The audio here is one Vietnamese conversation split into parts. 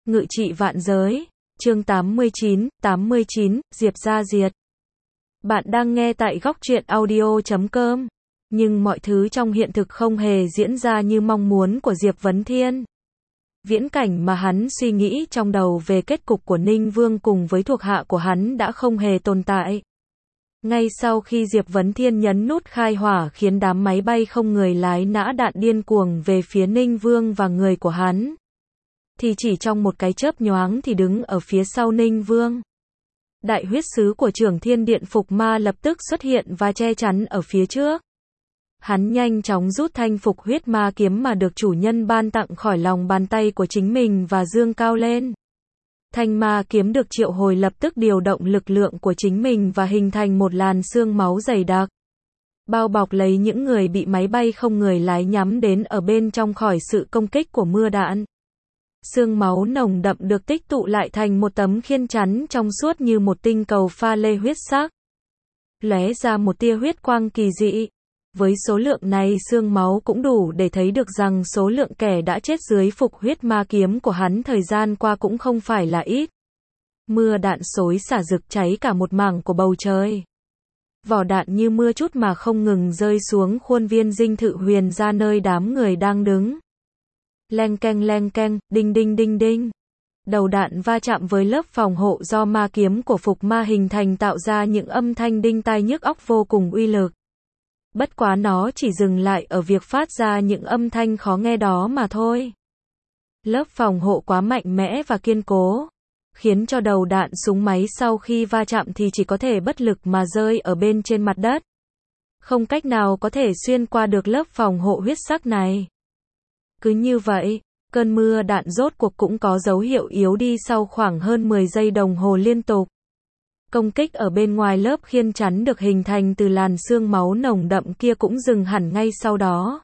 Ngự trị vạn giới, chương 89, Diệp Gia Diệt. Bạn đang nghe tại góc truyện audio.com. Nhưng mọi thứ trong hiện thực không hề diễn ra như mong muốn của Diệp Vấn Thiên. Viễn cảnh mà hắn suy nghĩ trong đầu về kết cục của Ninh Vương cùng với thuộc hạ của hắn đã không hề tồn tại. Ngay sau khi Diệp Vấn Thiên nhấn nút khai hỏa khiến đám máy bay không người lái nã đạn điên cuồng về phía Ninh Vương và người của hắn, thì chỉ trong một cái chớp nhoáng thì đứng ở phía sau Ninh Vương, đại huyết sứ của Trưởng Thiên Điện Phục Ma lập tức xuất hiện và che chắn ở phía trước. Hắn nhanh chóng rút thanh phục huyết ma kiếm mà được chủ nhân ban tặng khỏi lòng bàn tay của chính mình và dương cao lên. Thanh ma kiếm được triệu hồi lập tức điều động lực lượng của chính mình và hình thành một làn sương máu dày đặc, bao bọc lấy những người bị máy bay không người lái nhắm đến ở bên trong khỏi sự công kích của mưa đạn. Sương máu nồng đậm được tích tụ lại thành một tấm khiên chắn trong suốt như một tinh cầu pha lê huyết sắc, lóe ra một tia huyết quang kỳ dị. Với số lượng này sương máu cũng đủ để thấy được rằng số lượng kẻ đã chết dưới phục huyết ma kiếm của hắn thời gian qua cũng không phải là ít. Mưa đạn xối xả rực cháy cả một mảng của bầu trời. Vỏ đạn như mưa chút mà không ngừng rơi xuống khuôn viên dinh thự Huyền ra nơi đám người đang đứng. Leng keng, đinh đinh đinh đinh. Đầu đạn va chạm với lớp phòng hộ do ma kiếm của phục ma hình thành tạo ra những âm thanh đinh tai nhức óc vô cùng uy lực. Bất quá nó chỉ dừng lại ở việc phát ra những âm thanh khó nghe đó mà thôi. Lớp phòng hộ quá mạnh mẽ và kiên cố, khiến cho đầu đạn súng máy sau khi va chạm thì chỉ có thể bất lực mà rơi ở bên trên mặt đất. Không cách nào có thể xuyên qua được lớp phòng hộ huyết sắc này. Cứ như vậy, cơn mưa đạn rốt cuộc cũng có dấu hiệu yếu đi sau khoảng hơn 10 giây đồng hồ liên tục. Công kích ở bên ngoài lớp khiên chắn được hình thành từ làn sương máu nồng đậm kia cũng dừng hẳn ngay sau đó.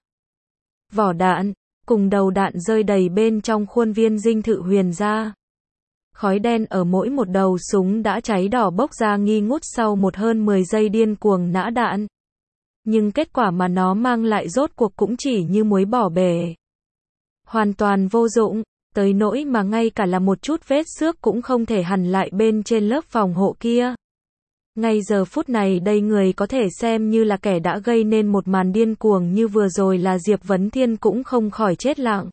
Vỏ đạn, cùng đầu đạn rơi đầy bên trong khuôn viên dinh thự Huyền ra. Khói đen ở mỗi một đầu súng đã cháy đỏ bốc ra nghi ngút sau một hơn 10 giây điên cuồng nã đạn. Nhưng kết quả mà nó mang lại rốt cuộc cũng chỉ như muối bỏ bể. Hoàn toàn vô dụng, tới nỗi mà ngay cả là một chút vết xước cũng không thể hằn lại bên trên lớp phòng hộ kia. Ngay giờ phút này đây người có thể xem như là kẻ đã gây nên một màn điên cuồng như vừa rồi là Diệp Vấn Thiên cũng không khỏi chết lặng.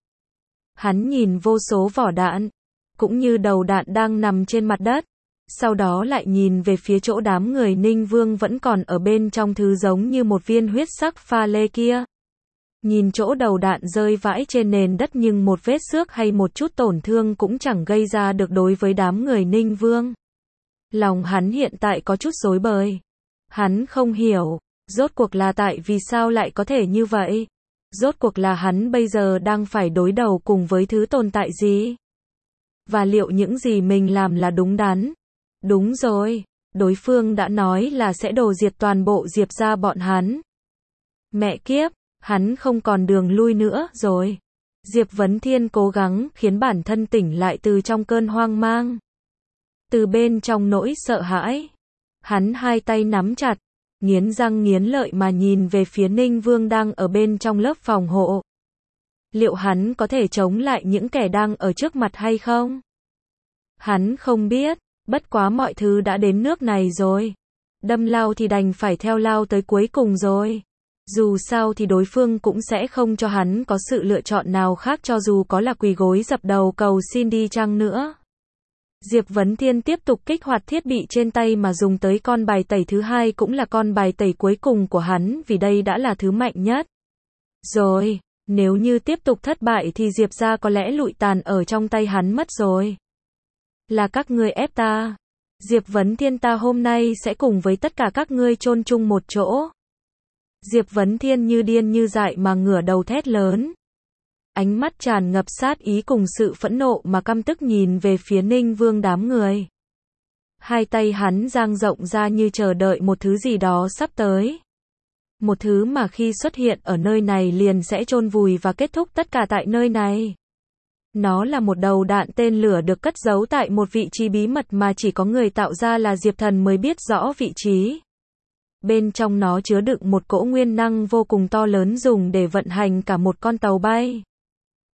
Hắn nhìn vô số vỏ đạn, cũng như đầu đạn đang nằm trên mặt đất, sau đó lại nhìn về phía chỗ đám người Ninh Vương vẫn còn ở bên trong thứ giống như một viên huyết sắc pha lê kia. Nhìn chỗ đầu đạn rơi vãi trên nền đất nhưng một vết xước hay một chút tổn thương cũng chẳng gây ra được đối với đám người Ninh Vương. Lòng hắn hiện tại có chút rối bời. Hắn không hiểu, rốt cuộc là tại vì sao lại có thể như vậy? Rốt cuộc là hắn bây giờ đang phải đối đầu cùng với thứ tồn tại gì? Và liệu những gì mình làm là đúng đắn? Đúng rồi, đối phương đã nói là sẽ đổ diệt toàn bộ Diệp gia bọn hắn. Mẹ kiếp! Hắn không còn đường lui nữa rồi. Diệp Vấn Thiên cố gắng khiến bản thân tỉnh lại từ trong cơn hoang mang. Từ bên trong nỗi sợ hãi. Hắn hai tay nắm chặt, nghiến răng nghiến lợi mà nhìn về phía Ninh Vương đang ở bên trong lớp phòng hộ. Liệu hắn có thể chống lại những kẻ đang ở trước mặt hay không? Hắn không biết, bất quá mọi thứ đã đến nước này rồi. Đâm lao thì đành phải theo lao tới cuối cùng rồi. Dù sao thì đối phương cũng sẽ không cho hắn có sự lựa chọn nào khác cho dù có là quỳ gối dập đầu cầu xin đi chăng nữa. Diệp Vấn Thiên tiếp tục kích hoạt thiết bị trên tay mà dùng tới con bài tẩy thứ hai cũng là con bài tẩy cuối cùng của hắn vì đây đã là thứ mạnh nhất. Rồi, nếu như tiếp tục thất bại thì Diệp gia có lẽ lụi tàn ở trong tay hắn mất rồi. Là các ngươi ép ta. Diệp Vấn Thiên ta hôm nay sẽ cùng với tất cả các ngươi chôn chung một chỗ. Diệp Vấn Thiên như điên như dại mà ngửa đầu thét lớn. Ánh mắt tràn ngập sát ý cùng sự phẫn nộ mà căm tức nhìn về phía Ninh Vương đám người. Hai tay hắn dang rộng ra như chờ đợi một thứ gì đó sắp tới. Một thứ mà khi xuất hiện ở nơi này liền sẽ chôn vùi và kết thúc tất cả tại nơi này. Nó là một đầu đạn tên lửa được cất giấu tại một vị trí bí mật mà chỉ có người tạo ra là Diệp Thần mới biết rõ vị trí. Bên trong nó chứa đựng một cỗ nguyên năng vô cùng to lớn dùng để vận hành cả một con tàu bay.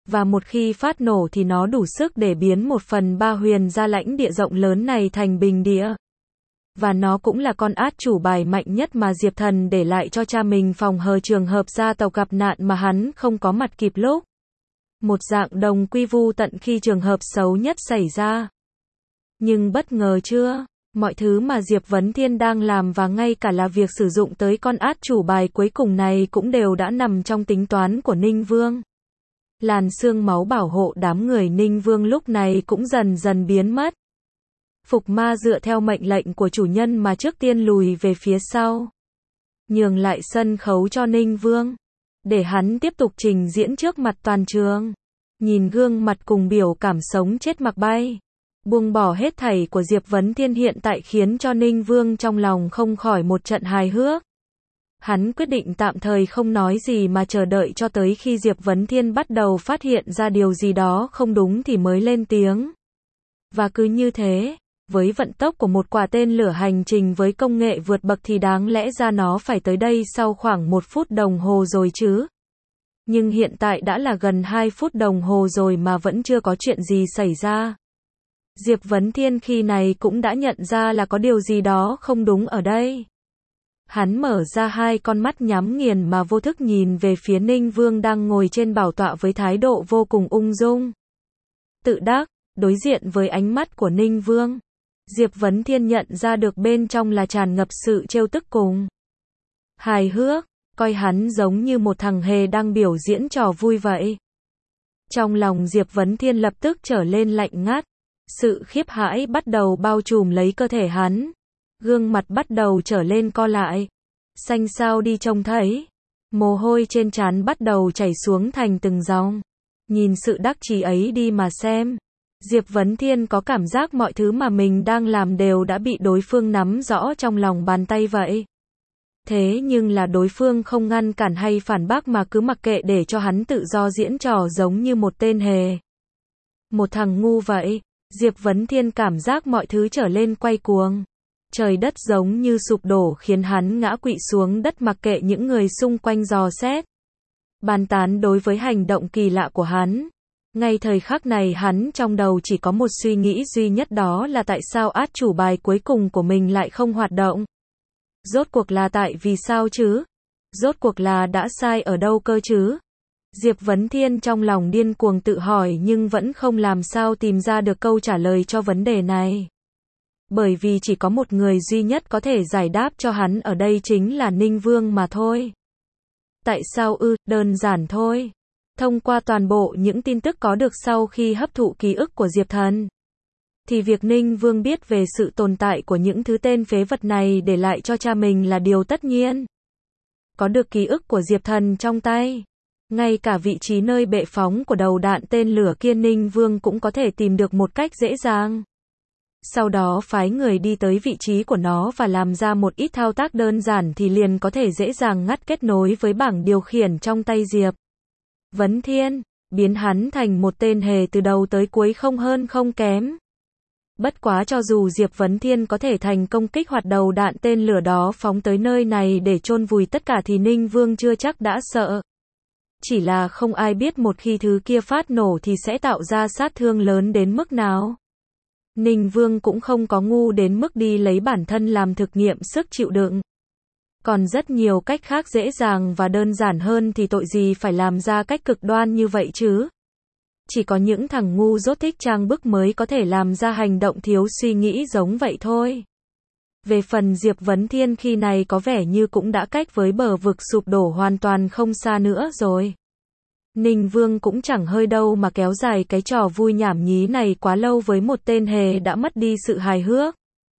Và một khi phát nổ thì nó đủ sức để biến 1/3 huyền gia lãnh địa rộng lớn này thành bình địa. Và nó cũng là con át chủ bài mạnh nhất mà Diệp Thần để lại cho cha mình phòng hờ trường hợp gia tộc gặp nạn mà hắn không có mặt kịp lúc. Một dạng đồng quy vu tận khi trường hợp xấu nhất xảy ra. Nhưng bất ngờ chưa? Mọi thứ mà Diệp Vấn Thiên đang làm và ngay cả là việc sử dụng tới con át chủ bài cuối cùng này cũng đều đã nằm trong tính toán của Ninh Vương. Làn xương máu bảo hộ đám người Ninh Vương lúc này cũng dần dần biến mất. Phục Ma dựa theo mệnh lệnh của chủ nhân mà trước tiên lùi về phía sau. Nhường lại sân khấu cho Ninh Vương. Để hắn tiếp tục trình diễn trước mặt toàn trường. Nhìn gương mặt cùng biểu cảm sống chết mặc bay. Buông bỏ hết thảy của Diệp Vấn Thiên hiện tại khiến cho Ninh Vương trong lòng không khỏi một trận hài hước. Hắn quyết định tạm thời không nói gì mà chờ đợi cho tới khi Diệp Vấn Thiên bắt đầu phát hiện ra điều gì đó không đúng thì mới lên tiếng. Và cứ như thế, với vận tốc của một quả tên lửa hành trình với công nghệ vượt bậc thì đáng lẽ ra nó phải tới đây sau khoảng 1 phút đồng hồ rồi chứ. Nhưng hiện tại đã là gần 2 phút đồng hồ rồi mà vẫn chưa có chuyện gì xảy ra. Diệp Vấn Thiên khi này cũng đã nhận ra là có điều gì đó không đúng ở đây. Hắn mở ra hai con mắt nhắm nghiền mà vô thức nhìn về phía Ninh Vương đang ngồi trên bảo tọa với thái độ vô cùng ung dung. Tự đắc, đối diện với ánh mắt của Ninh Vương. Diệp Vấn Thiên nhận ra được bên trong là tràn ngập sự trêu tức cùng hài hước, coi hắn giống như một thằng hề đang biểu diễn trò vui vậy. Trong lòng Diệp Vấn Thiên lập tức trở lên lạnh ngắt. Sự khiếp hãi bắt đầu bao trùm lấy cơ thể hắn. Gương mặt bắt đầu trở lên co lại. Xanh xao đi trông thấy. Mồ hôi trên trán bắt đầu chảy xuống thành từng dòng. Nhìn sự đắc chí ấy đi mà xem. Diệp Vấn Thiên có cảm giác mọi thứ mà mình đang làm đều đã bị đối phương nắm rõ trong lòng bàn tay vậy. Thế nhưng là đối phương không ngăn cản hay phản bác mà cứ mặc kệ để cho hắn tự do diễn trò giống như một tên hề. Một thằng ngu vậy. Diệp Vấn Thiên cảm giác mọi thứ trở lên quay cuồng. Trời đất giống như sụp đổ khiến hắn ngã quỵ xuống đất mặc kệ những người xung quanh dò xét. Bàn tán đối với hành động kỳ lạ của hắn. Ngay thời khắc này hắn trong đầu chỉ có một suy nghĩ duy nhất, đó là tại sao át chủ bài cuối cùng của mình lại không hoạt động. Rốt cuộc là tại vì sao chứ? Rốt cuộc là đã sai ở đâu cơ chứ? Diệp Vấn Thiên trong lòng điên cuồng tự hỏi nhưng vẫn không làm sao tìm ra được câu trả lời cho vấn đề này. Bởi vì chỉ có một người duy nhất có thể giải đáp cho hắn ở đây chính là Ninh Vương mà thôi. Tại sao ư? Đơn giản thôi. Thông qua toàn bộ những tin tức có được sau khi hấp thụ ký ức của Diệp Thần, thì việc Ninh Vương biết về sự tồn tại của những thứ tên phế vật này để lại cho cha mình là điều tất nhiên. Có được ký ức của Diệp Thần trong tay, ngay cả vị trí nơi bệ phóng của đầu đạn tên lửa kia Ninh Vương cũng có thể tìm được một cách dễ dàng. Sau đó phái người đi tới vị trí của nó và làm ra một ít thao tác đơn giản thì liền có thể dễ dàng ngắt kết nối với bảng điều khiển trong tay Diệp Vấn Thiên, biến hắn thành một tên hề từ đầu tới cuối không hơn không kém. Bất quá cho dù Diệp Vấn Thiên có thể thành công kích hoạt đầu đạn tên lửa đó phóng tới nơi này để chôn vùi tất cả thì Ninh Vương chưa chắc đã sợ. Chỉ là không ai biết một khi thứ kia phát nổ thì sẽ tạo ra sát thương lớn đến mức nào. Ninh Vương cũng không có ngu đến mức đi lấy bản thân làm thực nghiệm sức chịu đựng. Còn rất nhiều cách khác dễ dàng và đơn giản hơn thì tội gì phải làm ra cách cực đoan như vậy chứ. Chỉ có những thằng ngu dốt thích trang bức mới có thể làm ra hành động thiếu suy nghĩ giống vậy thôi. Về phần Diệp Vấn Thiên khi này có vẻ như cũng đã cách với bờ vực sụp đổ hoàn toàn không xa nữa rồi. Ninh Vương cũng chẳng hơi đâu mà kéo dài cái trò vui nhảm nhí này quá lâu với một tên hề đã mất đi sự hài hước.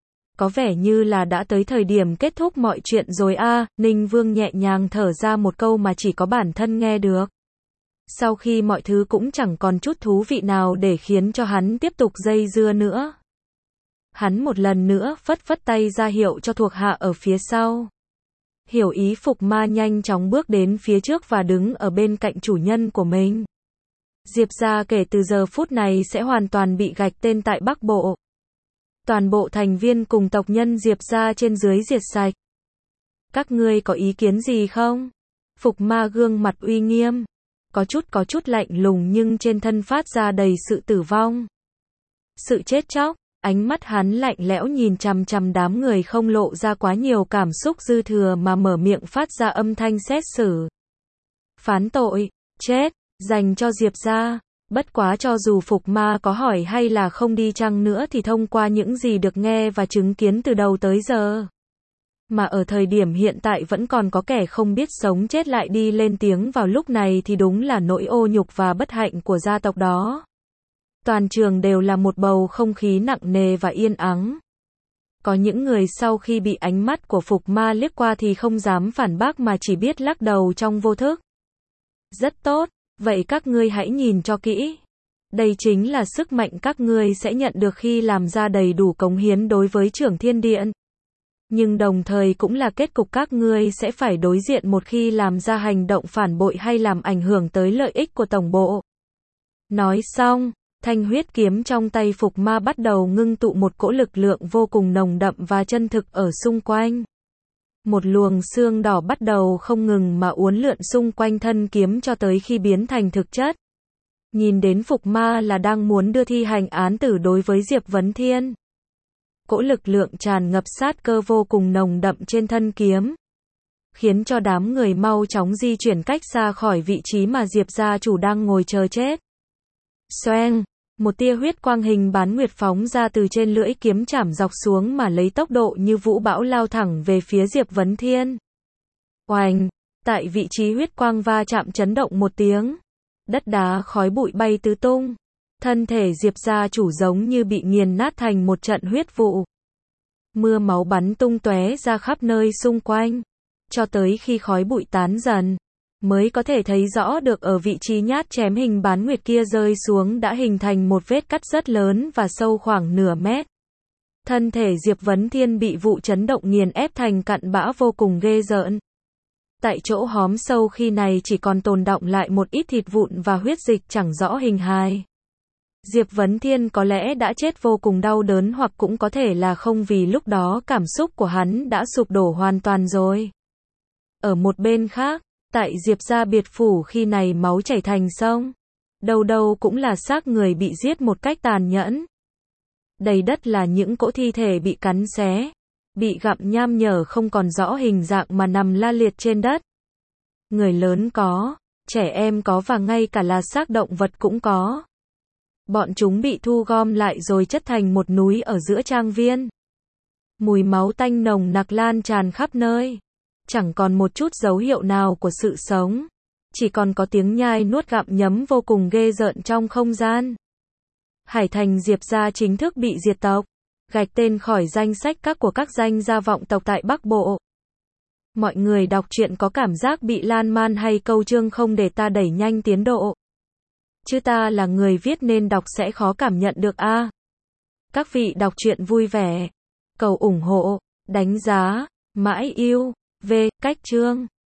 Có vẻ như là đã tới thời điểm kết thúc mọi chuyện rồi a. Ninh Vương nhẹ nhàng thở ra một câu mà chỉ có bản thân nghe được. Sau khi mọi thứ cũng chẳng còn chút thú vị nào để khiến cho hắn tiếp tục dây dưa nữa. Hắn một lần nữa phất phất tay ra hiệu cho thuộc hạ ở phía sau. Hiểu ý Phục Ma nhanh chóng bước đến phía trước và đứng ở bên cạnh chủ nhân của mình. Diệp gia kể từ giờ phút này sẽ hoàn toàn bị gạch tên tại Bắc Bộ. Toàn bộ thành viên cùng tộc nhân Diệp gia trên dưới diệt sạch. Các ngươi có ý kiến gì không? Phục Ma gương mặt uy nghiêm. có chút lạnh lùng nhưng trên thân phát ra đầy sự tử vong. Sự chết chóc, ánh mắt hắn lạnh lẽo nhìn chằm chằm đám người không lộ ra quá nhiều cảm xúc dư thừa mà mở miệng phát ra âm thanh xét xử. Phán tội, chết, dành cho Diệp gia. Bất quá cho dù Phục Ma có hỏi hay là không đi chăng nữa thì thông qua những gì được nghe và chứng kiến từ đầu tới giờ. Mà ở thời điểm hiện tại vẫn còn có kẻ không biết sống chết lại đi lên tiếng vào lúc này thì đúng là nỗi ô nhục và bất hạnh của gia tộc đó. Toàn trường đều là một bầu không khí nặng nề và yên ắng. Có những người sau khi bị ánh mắt của Phục Ma liếc qua thì không dám phản bác mà chỉ biết lắc đầu trong vô thức. Rất tốt, vậy các ngươi hãy nhìn cho kỹ. Đây chính là sức mạnh các ngươi sẽ nhận được khi làm ra đầy đủ cống hiến đối với Trưởng Thiên Điện. Nhưng đồng thời cũng là kết cục các ngươi sẽ phải đối diện một khi làm ra hành động phản bội hay làm ảnh hưởng tới lợi ích của tổng bộ. Nói xong, thanh huyết kiếm trong tay Phục Ma bắt đầu ngưng tụ một cỗ lực lượng vô cùng nồng đậm và chân thực ở xung quanh. Một luồng xương đỏ bắt đầu không ngừng mà uốn lượn xung quanh thân kiếm cho tới khi biến thành thực chất. Nhìn đến Phục Ma là đang muốn đưa thi hành án tử đối với Diệp Vấn Thiên. Cỗ lực lượng tràn ngập sát cơ vô cùng nồng đậm trên thân kiếm, khiến cho đám người mau chóng di chuyển cách xa khỏi vị trí mà Diệp gia chủ đang ngồi chờ chết. Xoeng, một tia huyết quang hình bán nguyệt phóng ra từ trên lưỡi kiếm chảm dọc xuống mà lấy tốc độ như vũ bão lao thẳng về phía Diệp Vấn Thiên. Oành, tại vị trí huyết quang va chạm chấn động một tiếng, đất đá khói bụi bay tứ tung. Thân thể Diệp gia chủ giống như bị nghiền nát thành một trận huyết vụ. Mưa máu bắn tung tóe ra khắp nơi xung quanh, cho tới khi khói bụi tán dần, mới có thể thấy rõ được ở vị trí nhát chém hình bán nguyệt kia rơi xuống đã hình thành một vết cắt rất lớn và sâu khoảng nửa mét. Thân thể Diệp Vấn Thiên bị vụ chấn động nghiền ép thành cặn bã vô cùng ghê rợn. Tại chỗ hóm sâu khi này chỉ còn tồn đọng lại một ít thịt vụn và huyết dịch chẳng rõ hình hài. Diệp Vấn Thiên có lẽ đã chết vô cùng đau đớn hoặc cũng có thể là không vì lúc đó cảm xúc của hắn đã sụp đổ hoàn toàn rồi. Ở một bên khác, tại Diệp gia biệt phủ khi này máu chảy thành sông. Đâu đâu cũng là xác người bị giết một cách tàn nhẫn. Đầy đất là những cỗ thi thể bị cắn xé, bị gặm nham nhở không còn rõ hình dạng mà nằm la liệt trên đất. Người lớn có, trẻ em có và ngay cả là xác động vật cũng có. Bọn chúng bị thu gom lại rồi chất thành một núi ở giữa trang viên. Mùi máu tanh nồng nặc lan tràn khắp nơi. Chẳng còn một chút dấu hiệu nào của sự sống. Chỉ còn có tiếng nhai nuốt gặm nhấm vô cùng ghê rợn trong không gian. Hải Thành Diệp gia chính thức bị diệt tộc. Gạch tên khỏi danh sách của các danh gia vọng tộc tại Bắc Bộ. Mọi người đọc truyện có cảm giác bị lan man hay câu chương không để ta đẩy nhanh tiến độ? Chứ ta là người viết nên đọc sẽ khó cảm nhận được a. Các vị đọc truyện vui vẻ. Cầu ủng hộ, đánh giá, mãi yêu, V, cách chương.